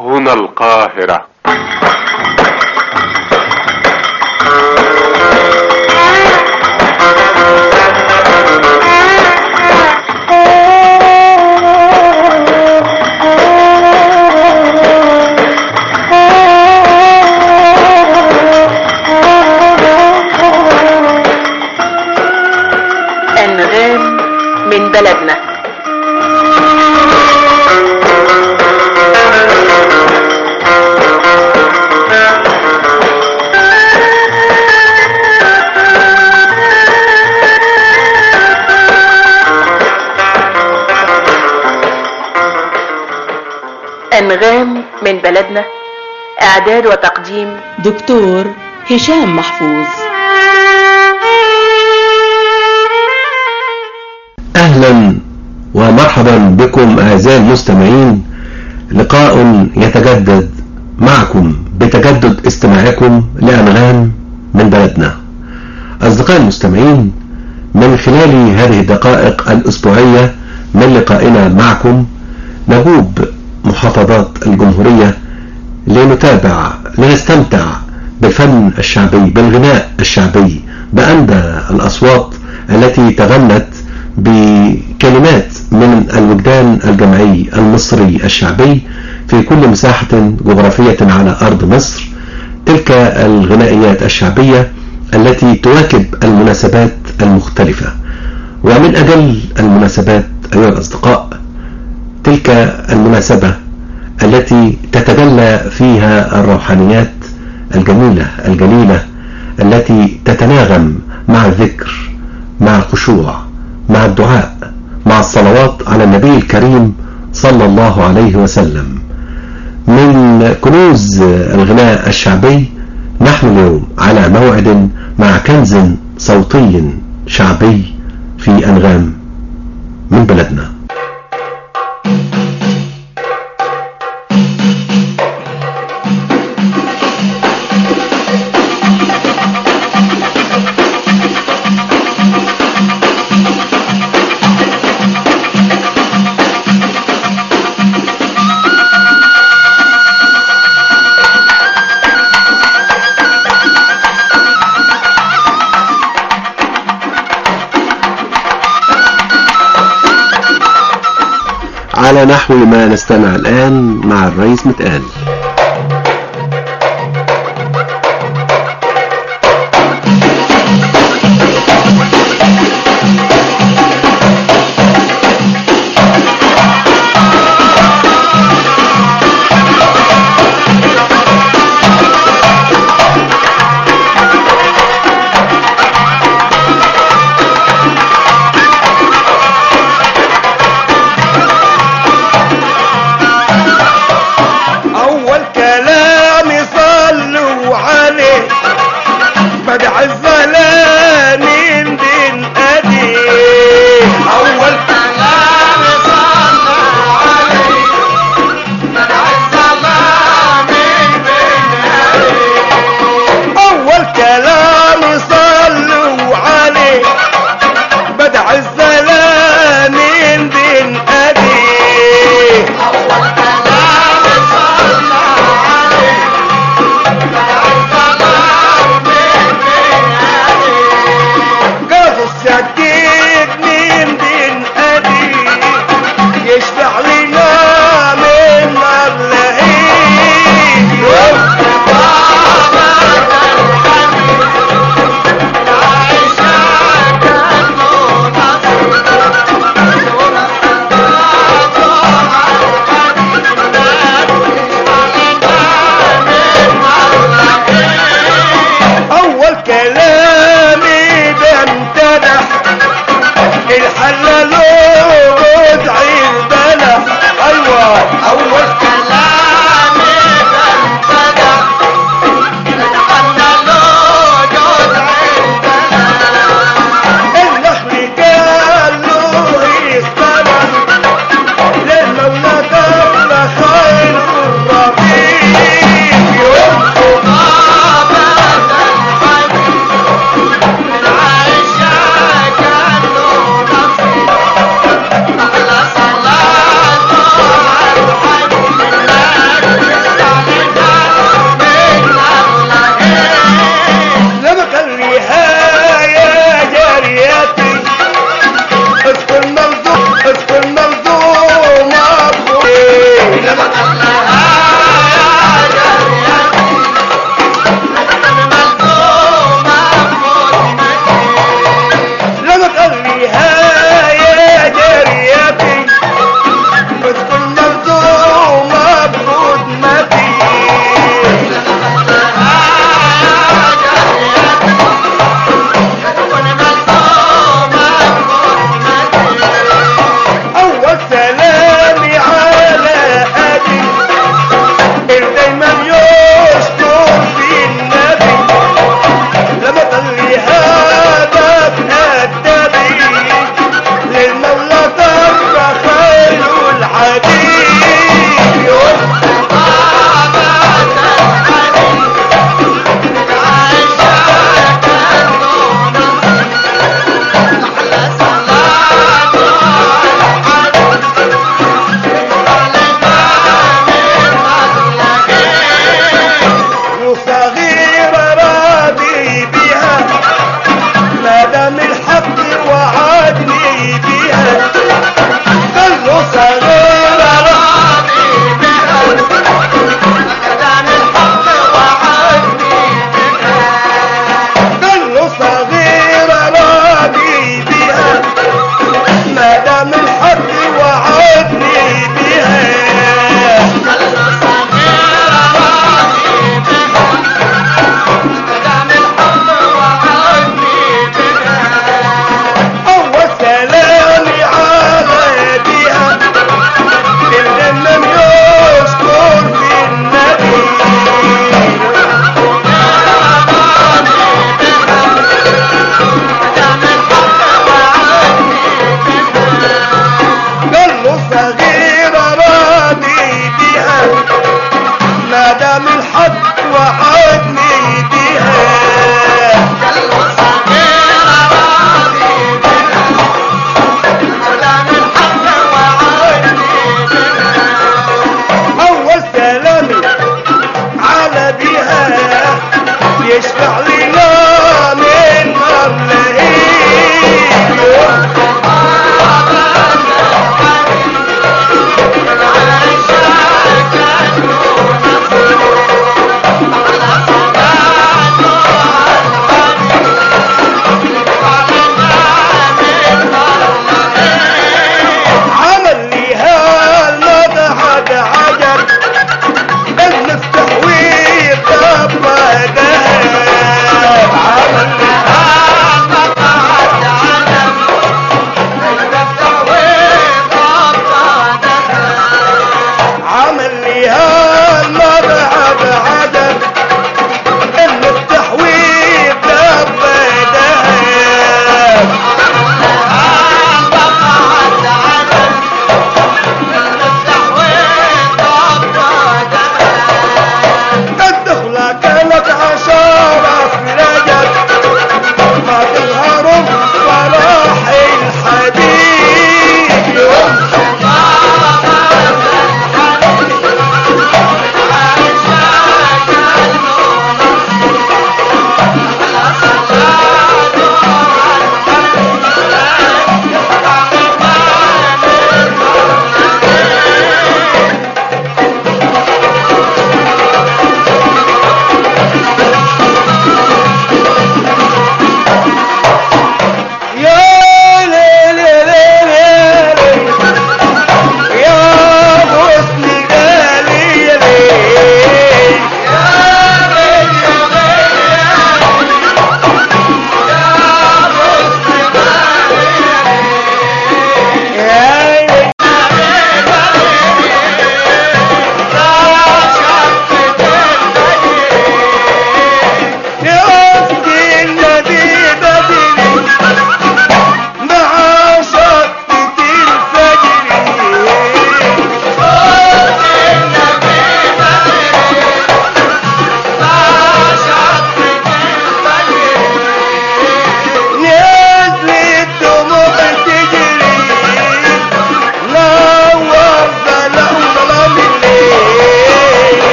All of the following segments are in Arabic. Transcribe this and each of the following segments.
هنا القاهرة. أنغام من بلدنا. أنغام من بلدنا، إعداد وتقديم دكتور هشام محفوظ. أهلا ومرحبا بكم أعزائي المستمعين، لقاء يتجدد معكم بتجدد استماعكم لأنغام من بلدنا. أصدقائي المستمعين، من خلال هذه الدقائق الأسبوعية من لقائنا معكم نجوب محافظات الجمهورية لنستمتع بالفن الشعبي، بالغناء الشعبي، بأندى الأصوات التي تغنت بكلمات من الوجدان الجمعي المصري الشعبي في كل مساحة جغرافية على أرض مصر. تلك الغنائيات الشعبية التي تواكب المناسبات المختلفة، ومن أجل المناسبات أيها الأصدقاء، تلك المناسبة التي تتجلى فيها الروحانيات الجميلة الجليلة التي تتناغم مع الذكر، مع الخشوع، مع الدعاء، مع الصلوات على النبي الكريم صلى الله عليه وسلم. من كنوز الغناء الشعبي نحن اليوم على موعد مع كنز صوتي شعبي في أنغام من بلدنا. على نحو ما نستمع الآن مع الرئيس متقال. أول فيها المبعد عدد ان التحويل لبدا الدخلة كانت عشارة في رجب ما تظهروا فرح الحبيب يوم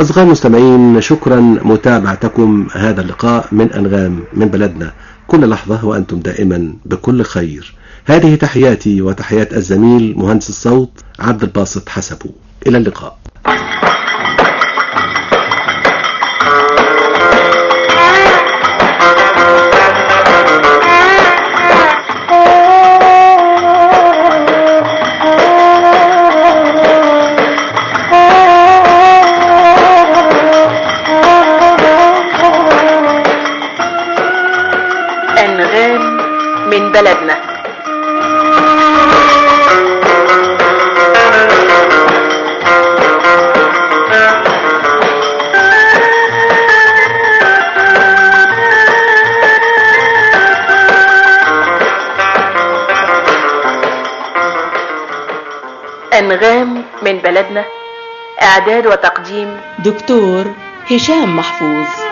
أصدقائي المستمعين، شكرا متابعتكم هذا اللقاء من أنغام من بلدنا. كل لحظة وأنتم دائما بكل خير. هذه تحياتي وتحيات الزميل مهندس الصوت عبد الباسط حسبو. إلى اللقاء. أنغام من بلدنا. أنغام من بلدنا، إعداد وتقديم دكتور هشام محفوظ.